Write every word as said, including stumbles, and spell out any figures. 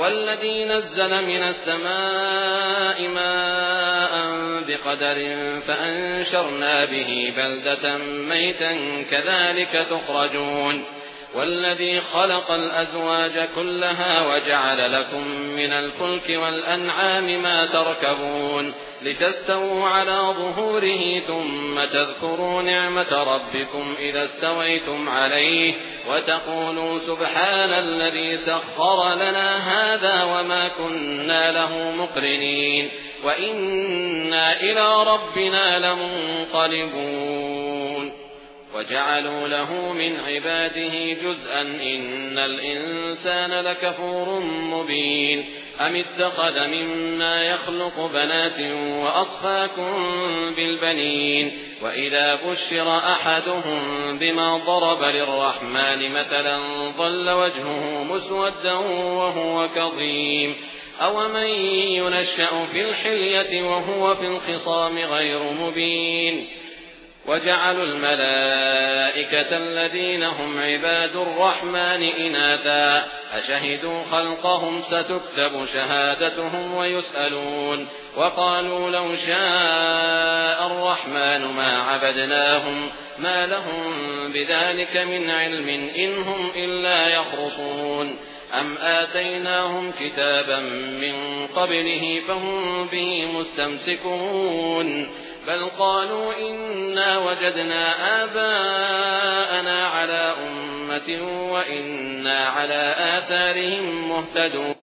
والذي نزل من السماء ماء بقدر فأنشرنا به بلدة ميتا كذلك تخرجون والذي خلق الأزواج كلها وجعل لكم من الفلك والأنعام ما تركبون لتستووا على ظهوره ثم تذكروا نعمة ربكم إذا استويتم عليه وتقولوا سبحان الذي سخر لنا هذا وما كنا له مقرنين وإنا إلى ربنا لمنقلبون وجعلوا له من عباده جزءا إن الإنسان لكفور مبين أم اتخذ مما يخلق بنات وأصفاكم بالبنين وإذا بشر أحدهم بما ضرب للرحمن مثلا ظل وجهه مسودا وهو كظيم أومن ينشأ في الحلية وهو في الخصام غير مبين وجعلوا الملائكة الذين هم عباد الرحمن إناثا أشهدوا خلقهم ستكتب شهادتهم ويسألون وقالوا لو شاء الرحمن ما عبدناهم ما لهم بذلك من علم إن هم إلا يخرصون أم آتيناهم كتابا من قبله فهم به مستمسكون بل قالوا إنا وجدنا آباءنا على أمة وإنا على آثارهم مهتدون